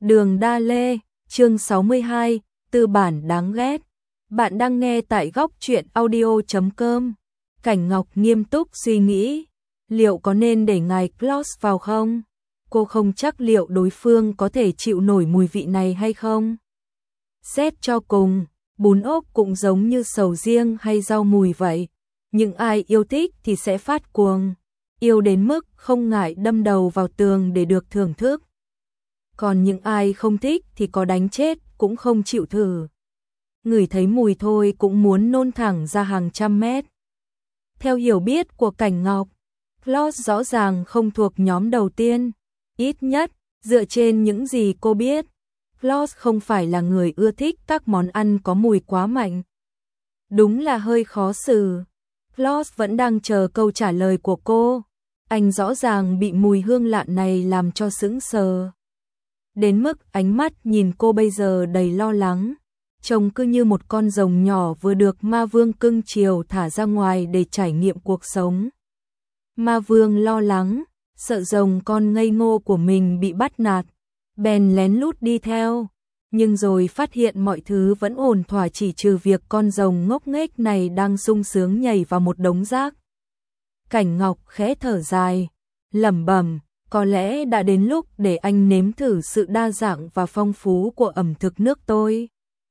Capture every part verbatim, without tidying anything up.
Đường Đa Lê, chương sáu mươi hai, tư bản đáng ghét. Bạn đang nghe tại góc truyện audio chấm com. Cảnh Ngọc nghiêm túc suy nghĩ, liệu có nên để ngài Klaus vào không? Cô không chắc liệu đối phương có thể chịu nổi mùi vị này hay không. Xét cho cùng, bún ốc cũng giống như sầu riêng hay rau mùi vậy. Những ai yêu thích thì sẽ phát cuồng, yêu đến mức không ngại đâm đầu vào tường để được thưởng thức. Còn những ai không thích thì có đánh chết cũng không chịu thử. Ngửi thấy mùi thôi cũng muốn nôn thẳng ra hàng trăm mét. Theo hiểu biết của Cảnh Ngọc, Klaus rõ ràng không thuộc nhóm đầu tiên. Ít nhất, dựa trên những gì cô biết, Klaus không phải là người ưa thích các món ăn có mùi quá mạnh. Đúng là hơi khó xử. Klaus vẫn đang chờ câu trả lời của cô. Anh rõ ràng bị mùi hương lạ này làm cho sững sờ. Đến mức ánh mắt nhìn cô bây giờ đầy lo lắng. Trông cứ như một con rồng nhỏ vừa được ma vương cưng chiều thả ra ngoài để trải nghiệm cuộc sống. Ma vương lo lắng, sợ rồng con ngây ngô của mình bị bắt nạt, bèn lén lút đi theo. Nhưng rồi phát hiện mọi thứ vẫn ổn thỏa chỉ trừ việc con rồng ngốc nghếch này đang sung sướng nhảy vào một đống rác. Cảnh Ngọc khẽ thở dài, lẩm bẩm, có lẽ đã đến lúc để anh nếm thử sự đa dạng và phong phú của ẩm thực nước tôi.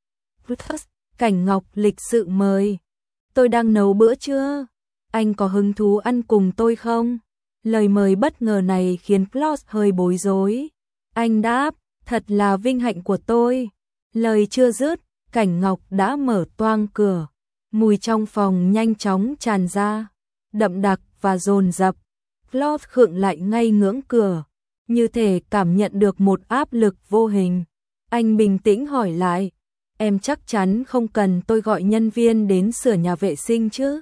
Cảnh Ngọc lịch sự mời, tôi đang nấu bữa trưa, anh có hứng thú ăn cùng tôi không? Lời mời bất ngờ này khiến Klaus hơi bối rối. Anh đáp, thật là vinh hạnh của tôi. Lời chưa dứt, Cảnh Ngọc đã mở toang cửa. Mùi trong phòng nhanh chóng tràn ra, đậm đặc và dồn dập. Klaus khựng lại ngay ngưỡng cửa, như thể cảm nhận được một áp lực vô hình. Anh bình tĩnh hỏi lại, em chắc chắn không cần tôi gọi nhân viên đến sửa nhà vệ sinh chứ?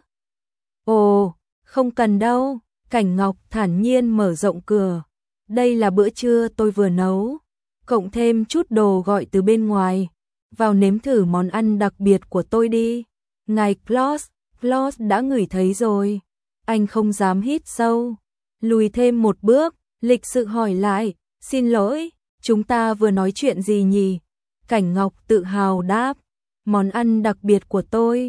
Ồ, không cần đâu. Cảnh Ngọc thản nhiên mở rộng cửa. Đây là bữa trưa tôi vừa nấu, cộng thêm chút đồ gọi từ bên ngoài. Vào nếm thử món ăn đặc biệt của tôi đi. Ngài Klaus, Klaus đã ngửi thấy rồi. Anh không dám hít sâu. Lùi thêm một bước, lịch sự hỏi lại, xin lỗi, chúng ta vừa nói chuyện gì nhỉ? Cảnh Ngọc tự hào đáp, món ăn đặc biệt của tôi.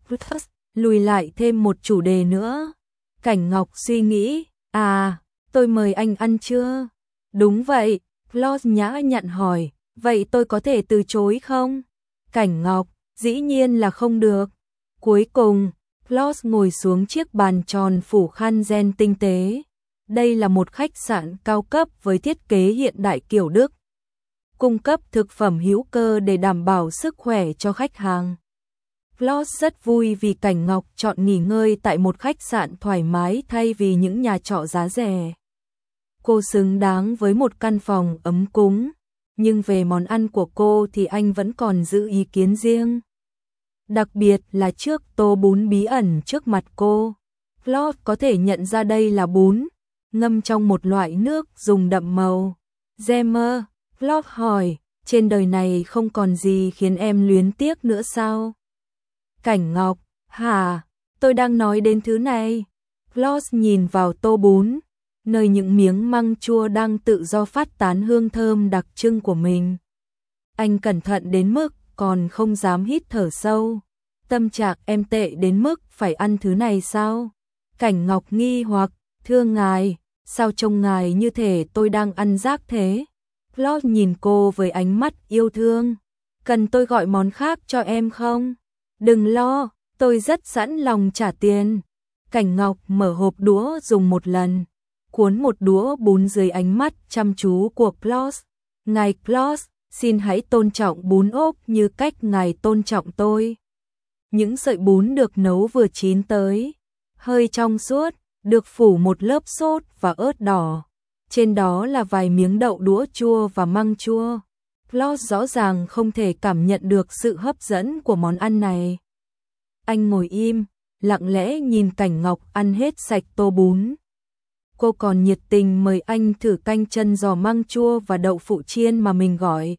Lùi lại thêm một chủ đề nữa. Cảnh Ngọc suy nghĩ, à, tôi mời anh ăn chưa? Đúng vậy, Klaus nhã nhặn hỏi, vậy tôi có thể từ chối không? Cảnh Ngọc, dĩ nhiên là không được. Cuối cùng, Klaus ngồi xuống chiếc bàn tròn phủ khăn ren tinh tế. Đây là một khách sạn cao cấp với thiết kế hiện đại kiểu Đức, cung cấp thực phẩm hữu cơ để đảm bảo sức khỏe cho khách hàng. Klaus rất vui vì Cảnh Ngọc chọn nghỉ ngơi tại một khách sạn thoải mái thay vì những nhà trọ giá rẻ. Cô xứng đáng với một căn phòng ấm cúng, nhưng về món ăn của cô thì anh vẫn còn giữ ý kiến riêng. Đặc biệt là trước tô bún bí ẩn trước mặt cô, Klaus có thể nhận ra đây là bún, ngâm trong một loại nước dùng đậm màu. Gemmer, Klaus hỏi, trên đời này không còn gì khiến em luyến tiếc nữa sao? Cảnh Ngọc, hả, tôi đang nói đến thứ này. Klaus nhìn vào tô bún, nơi những miếng măng chua đang tự do phát tán hương thơm đặc trưng của mình. Anh cẩn thận đến mức còn không dám hít thở sâu. Tâm trạng em tệ đến mức phải ăn thứ này sao? Cảnh Ngọc nghi hoặc, thưa ngài, sao trông ngài như thể tôi đang ăn rác thế? Klaus nhìn cô với ánh mắt yêu thương. Cần tôi gọi món khác cho em không? Đừng lo, tôi rất sẵn lòng trả tiền. Cảnh Ngọc mở hộp đũa dùng một lần, cuốn một đũa bún dưới ánh mắt chăm chú của Klaus. Ngài Klaus, xin hãy tôn trọng bún ốc như cách ngài tôn trọng tôi. Những sợi bún được nấu vừa chín tới, hơi trong suốt, được phủ một lớp sốt và ớt đỏ. Trên đó là vài miếng đậu đũa chua và măng chua. Klaus rõ ràng không thể cảm nhận được sự hấp dẫn của món ăn này. Anh ngồi im, lặng lẽ nhìn Cảnh Ngọc ăn hết sạch tô bún. Cô còn nhiệt tình mời anh thử canh chân giò măng chua và đậu phụ chiên mà mình gọi.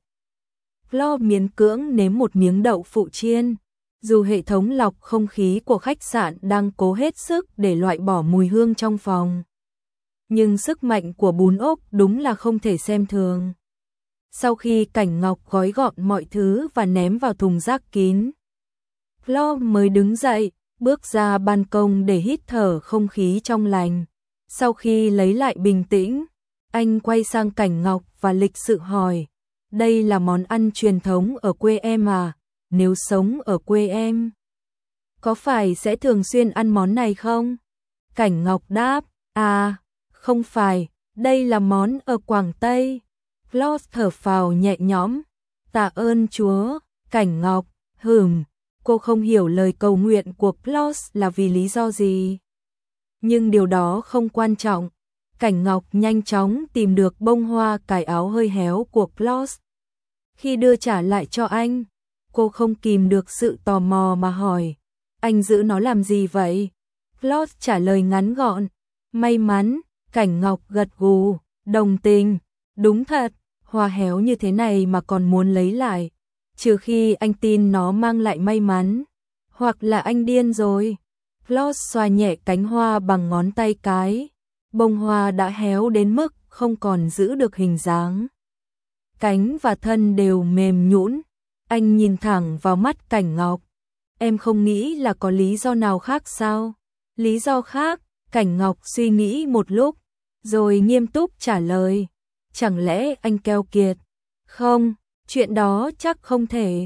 Klaus miễn cưỡng nếm một miếng đậu phụ chiên. Dù hệ thống lọc không khí của khách sạn đang cố hết sức để loại bỏ mùi hương trong phòng, nhưng sức mạnh của bún ốc đúng là không thể xem thường. Sau khi Cảnh Ngọc gói gọn mọi thứ và ném vào thùng rác kín, Floss mới đứng dậy, bước ra ban công để hít thở không khí trong lành. Sau khi lấy lại bình tĩnh, anh quay sang Cảnh Ngọc và lịch sự hỏi, đây là món ăn truyền thống ở quê em à? Nếu sống ở quê em, có phải sẽ thường xuyên ăn món này không? Cảnh Ngọc đáp, à, không phải, đây là món ở Quảng Tây. Floss thở phào nhẹ nhõm, tạ ơn Chúa. Cảnh Ngọc, hừm, cô không hiểu lời cầu nguyện của Floss là vì lý do gì. Nhưng điều đó không quan trọng. Cảnh Ngọc nhanh chóng tìm được bông hoa cài áo hơi héo của Floss. Khi đưa trả lại cho anh, cô không kìm được sự tò mò mà hỏi, anh giữ nó làm gì vậy? Floss trả lời ngắn gọn, may mắn. Cảnh Ngọc gật gù, đồng tình, đúng thật, hoa héo như thế này mà còn muốn lấy lại, trừ khi anh tin nó mang lại may mắn, hoặc là anh điên rồi. Floss xoa nhẹ cánh hoa bằng ngón tay cái, bông hoa đã héo đến mức không còn giữ được hình dáng. Cánh và thân đều mềm nhũn. Anh nhìn thẳng vào mắt Cảnh Ngọc. Em không nghĩ là có lý do nào khác sao? Lý do khác? Cảnh Ngọc suy nghĩ một lúc, rồi nghiêm túc trả lời. Chẳng lẽ anh keo kiệt? Không, chuyện đó chắc không thể.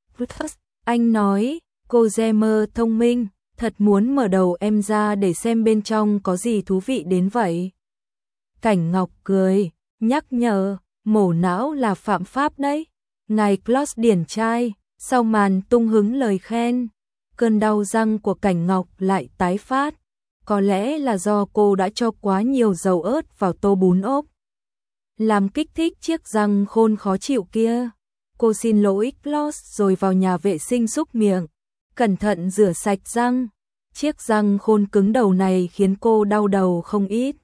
Anh nói, cô Gemmer thông minh, thật muốn mở đầu em ra để xem bên trong có gì thú vị đến vậy. Cảnh Ngọc cười, nhắc nhở, mổ não là phạm pháp đấy. Ngài Floss điển trai, sau màn tung hứng lời khen, cơn đau răng của Cảnh Ngọc lại tái phát. Có lẽ là do cô đã cho quá nhiều dầu ớt vào tô bún ốp, làm kích thích chiếc răng khôn khó chịu kia. Cô xin lỗi Floss rồi vào nhà vệ sinh súc miệng, cẩn thận rửa sạch răng. Chiếc răng khôn cứng đầu này khiến cô đau đầu không ít.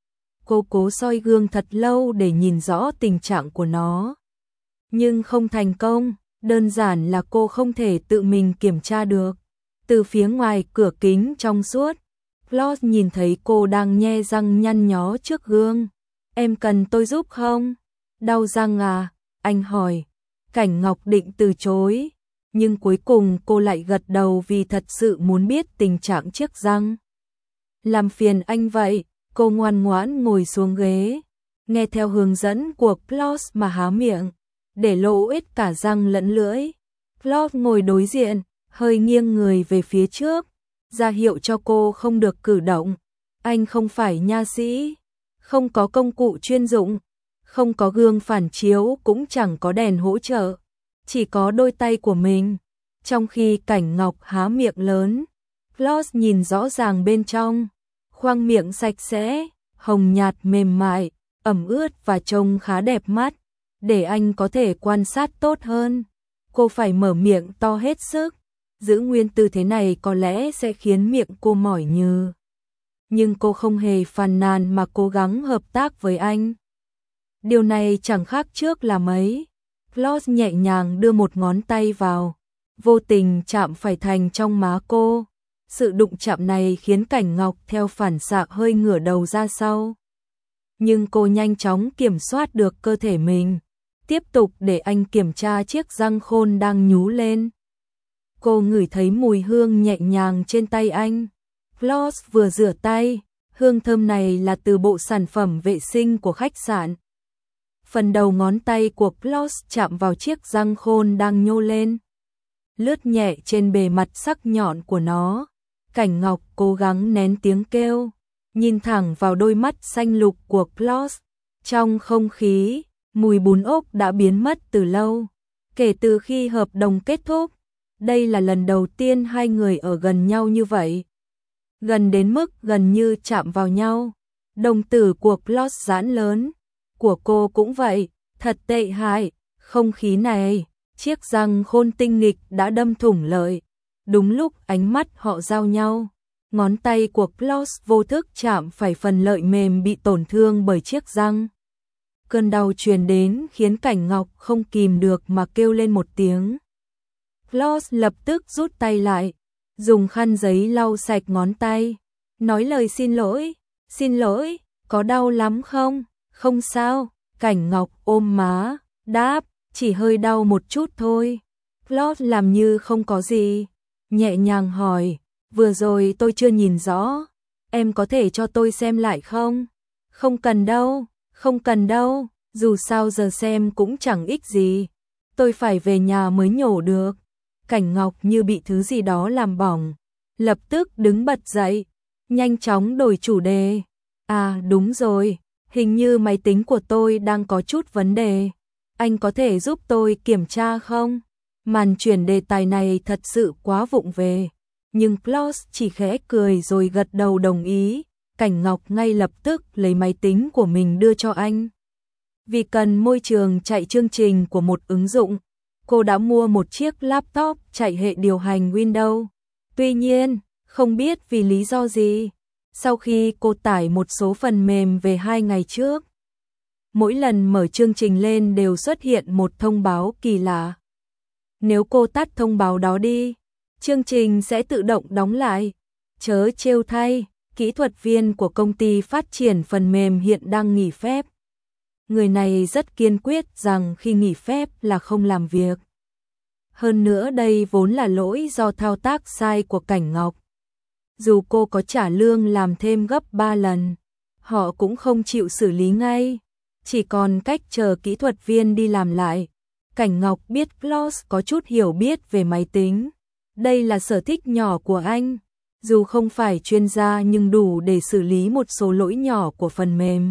Cô cố soi gương thật lâu để nhìn rõ tình trạng của nó, nhưng không thành công, đơn giản là cô không thể tự mình kiểm tra được. Từ phía ngoài cửa kính trong suốt, Floss nhìn thấy cô đang nhe răng nhăn nhó trước gương. Em cần tôi giúp không? Đau răng à? Anh hỏi. Cảnh Ngọc định từ chối, nhưng cuối cùng cô lại gật đầu vì thật sự muốn biết tình trạng chiếc răng. Làm phiền anh vậy, cô ngoan ngoãn ngồi xuống ghế, nghe theo hướng dẫn của Floss mà há miệng, để lộ hết cả răng lẫn lưỡi. Floss ngồi đối diện, hơi nghiêng người về phía trước, ra hiệu cho cô không được cử động. Anh không phải nha sĩ, không có công cụ chuyên dụng, không có gương phản chiếu, cũng chẳng có đèn hỗ trợ, chỉ có đôi tay của mình. Trong khi Cảnh Ngọc há miệng lớn, Floss nhìn rõ ràng bên trong, khoang miệng sạch sẽ, hồng nhạt mềm mại, ẩm ướt và trông khá đẹp mắt. Để anh có thể quan sát tốt hơn, cô phải mở miệng to hết sức. Giữ nguyên tư thế này có lẽ sẽ khiến miệng cô mỏi nhừ, nhưng cô không hề phàn nàn mà cố gắng hợp tác với anh. Điều này chẳng khác trước là mấy. Floss nhẹ nhàng đưa một ngón tay vào, vô tình chạm phải thành trong má cô. Sự đụng chạm này khiến Cảnh Ngọc theo phản xạ hơi ngửa đầu ra sau. Nhưng cô nhanh chóng kiểm soát được cơ thể mình, tiếp tục để anh kiểm tra chiếc răng khôn đang nhú lên. Cô ngửi thấy mùi hương nhẹ nhàng trên tay anh. Floss vừa rửa tay, hương thơm này là từ bộ sản phẩm vệ sinh của khách sạn. Phần đầu ngón tay của Floss chạm vào chiếc răng khôn đang nhô lên, lướt nhẹ trên bề mặt sắc nhọn của nó. Cảnh Ngọc cố gắng nén tiếng kêu, nhìn thẳng vào đôi mắt xanh lục của Floss. Trong không khí, mùi bún ốc đã biến mất từ lâu. Kể từ khi hợp đồng kết thúc, đây là lần đầu tiên hai người ở gần nhau như vậy. Gần đến mức gần như chạm vào nhau. Đồng tử của Floss giãn lớn, của cô cũng vậy, thật tệ hại. Không khí này, chiếc răng khôn tinh nghịch đã đâm thủng lợi. Đúng lúc ánh mắt họ giao nhau, ngón tay của Floss vô thức chạm phải phần lợi mềm bị tổn thương bởi chiếc răng. Cơn đau truyền đến khiến Cảnh Ngọc không kìm được mà kêu lên một tiếng. Floss lập tức rút tay lại, dùng khăn giấy lau sạch ngón tay, nói lời xin lỗi. Xin lỗi, có đau lắm không? Không sao. Cảnh Ngọc ôm má, đáp, chỉ hơi đau một chút thôi. Claude làm như không có gì, nhẹ nhàng hỏi, vừa rồi tôi chưa nhìn rõ, em có thể cho tôi xem lại không? Không cần đâu, không cần đâu, dù sao giờ xem cũng chẳng ích gì. Tôi phải về nhà mới nhổ được. Cảnh Ngọc như bị thứ gì đó làm bỏng, lập tức đứng bật dậy, nhanh chóng đổi chủ đề. À đúng rồi, hình như máy tính của tôi đang có chút vấn đề. Anh có thể giúp tôi kiểm tra không? Màn chuyển đề tài này thật sự quá vụng về. Nhưng Claude chỉ khẽ cười rồi gật đầu đồng ý. Cảnh Ngọc ngay lập tức lấy máy tính của mình đưa cho anh. Vì cần môi trường chạy chương trình của một ứng dụng, cô đã mua một chiếc laptop chạy hệ điều hành Windows. Tuy nhiên, không biết vì lý do gì, sau khi cô tải một số phần mềm về hai ngày trước, mỗi lần mở chương trình lên đều xuất hiện một thông báo kỳ lạ. Nếu cô tắt thông báo đó đi, chương trình sẽ tự động đóng lại. Chớ trêu thay, kỹ thuật viên của công ty phát triển phần mềm hiện đang nghỉ phép. Người này rất kiên quyết rằng khi nghỉ phép là không làm việc. Hơn nữa đây vốn là lỗi do thao tác sai của Cảnh Ngọc. Dù cô có trả lương làm thêm gấp ba lần, họ cũng không chịu xử lý ngay, chỉ còn cách chờ kỹ thuật viên đi làm lại. Cảnh Ngọc biết Claude có chút hiểu biết về máy tính. Đây là sở thích nhỏ của anh. Dù không phải chuyên gia nhưng đủ để xử lý một số lỗi nhỏ của phần mềm.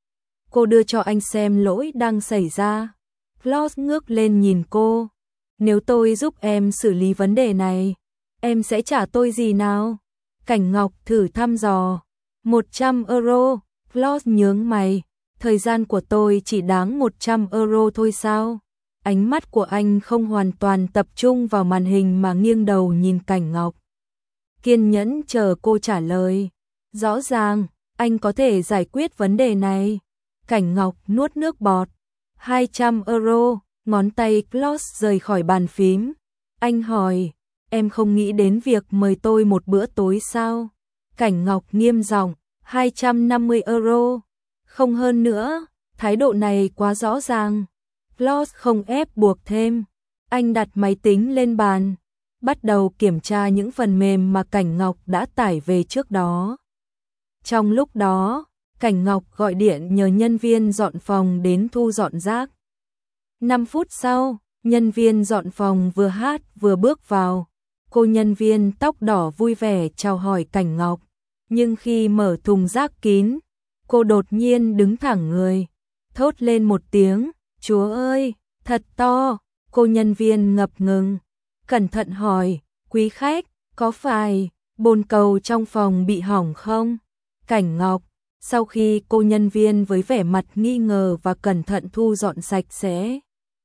Cô đưa cho anh xem lỗi đang xảy ra. Claude ngước lên nhìn cô. Nếu tôi giúp em xử lý vấn đề này, em sẽ trả tôi gì nào? Cảnh Ngọc thử thăm dò. một trăm euro. Claude nhướng mày. Thời gian của tôi chỉ đáng một trăm euro thôi sao? Ánh mắt của anh không hoàn toàn tập trung vào màn hình mà nghiêng đầu nhìn Cảnh Ngọc. Kiên nhẫn chờ cô trả lời. Rõ ràng, anh có thể giải quyết vấn đề này. Cảnh Ngọc nuốt nước bọt. hai trăm euro, ngón tay Claude rời khỏi bàn phím. Anh hỏi, em không nghĩ đến việc mời tôi một bữa tối sao? Cảnh Ngọc nghiêm giọng, hai trăm năm mươi euro. Không hơn nữa, thái độ này quá rõ ràng. Claude không ép buộc thêm. Anh đặt máy tính lên bàn, bắt đầu kiểm tra những phần mềm mà Cảnh Ngọc đã tải về trước đó. Trong lúc đó, Cảnh Ngọc gọi điện nhờ nhân viên dọn phòng đến thu dọn rác. năm phút sau, nhân viên dọn phòng vừa hát vừa bước vào. Cô nhân viên tóc đỏ vui vẻ chào hỏi Cảnh Ngọc. Nhưng khi mở thùng rác kín, cô đột nhiên đứng thẳng người, thốt lên một tiếng, Chúa ơi, thật to. Cô nhân viên ngập ngừng, cẩn thận hỏi, quý khách, có phải bồn cầu trong phòng bị hỏng không? Cảnh Ngọc, sau khi cô nhân viên với vẻ mặt nghi ngờ và cẩn thận thu dọn sạch sẽ,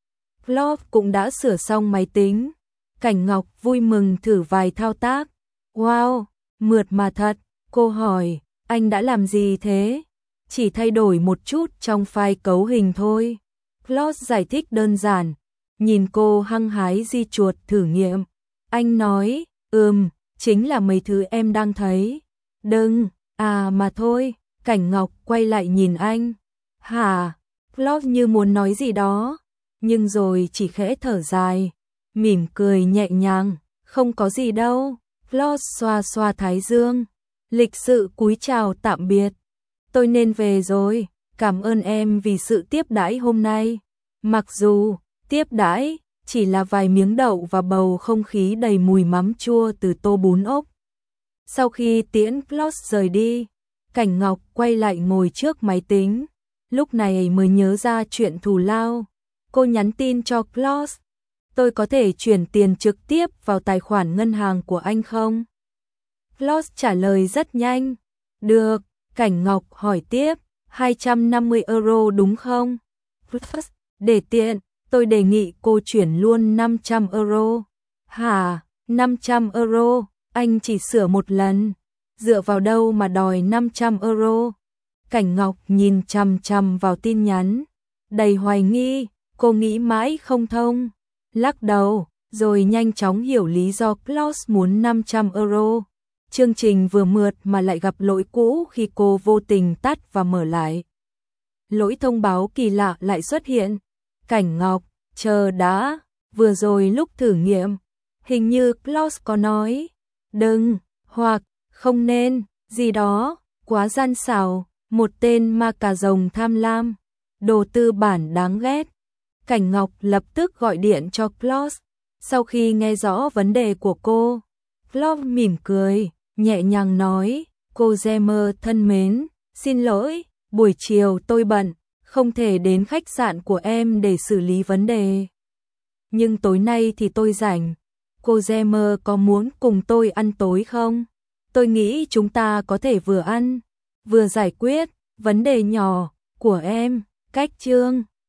Claude cũng đã sửa xong máy tính. Cảnh Ngọc vui mừng thử vài thao tác. Wow, mượt mà thật. Cô hỏi, anh đã làm gì thế? Chỉ thay đổi một chút trong file cấu hình thôi. Claude giải thích đơn giản. Nhìn cô hăng hái di chuột thử nghiệm. Anh nói, ừm, chính là mấy thứ em đang thấy. Đừng, à mà thôi. Cảnh Ngọc quay lại nhìn anh. Hả? Claude như muốn nói gì đó, nhưng rồi chỉ khẽ thở dài, mỉm cười nhẹ nhàng, không có gì đâu. Claude xoa xoa thái dương, lịch sự cúi chào tạm biệt. Tôi nên về rồi, cảm ơn em vì sự tiếp đãi hôm nay. Mặc dù tiếp đãi chỉ là vài miếng đậu và bầu không khí đầy mùi mắm chua từ tô bún ốc. Sau khi tiễn Claude rời đi, Cảnh Ngọc quay lại ngồi trước máy tính, lúc này mới nhớ ra chuyện thù lao. Cô nhắn tin cho Claude, tôi có thể chuyển tiền trực tiếp vào tài khoản ngân hàng của anh không? Claude trả lời rất nhanh, được. Cảnh Ngọc hỏi tiếp, hai trăm năm mươi euro đúng không? Để tiện, tôi đề nghị cô chuyển luôn năm trăm euro. Hả, năm trăm euro, anh chỉ sửa một lần, dựa vào đâu mà đòi năm trăm euro? Cảnh Ngọc nhìn chằm chằm vào tin nhắn, đầy hoài nghi, cô nghĩ mãi không thông, lắc đầu, rồi nhanh chóng hiểu lý do Claude muốn năm trăm euro. Chương trình vừa mượt mà lại gặp lỗi cũ khi cô vô tình tắt và mở lại. Lỗi thông báo kỳ lạ lại xuất hiện. Cảnh Ngọc, chờ đã, vừa rồi lúc thử nghiệm, hình như Klaus có nói, đừng, hoặc, không nên, gì đó, quá gian xảo, một tên ma cà rồng tham lam, đồ tư bản đáng ghét. Cảnh Ngọc lập tức gọi điện cho Klaus, sau khi nghe rõ vấn đề của cô, Klaus mỉm cười, nhẹ nhàng nói, cô Gemmer thân mến, xin lỗi, buổi chiều tôi bận, không thể đến khách sạn của em để xử lý vấn đề. Nhưng tối nay thì tôi rảnh, cô Gemmer có muốn cùng tôi ăn tối không? Tôi nghĩ chúng ta có thể vừa ăn, vừa giải quyết vấn đề nhỏ của em, cách chương.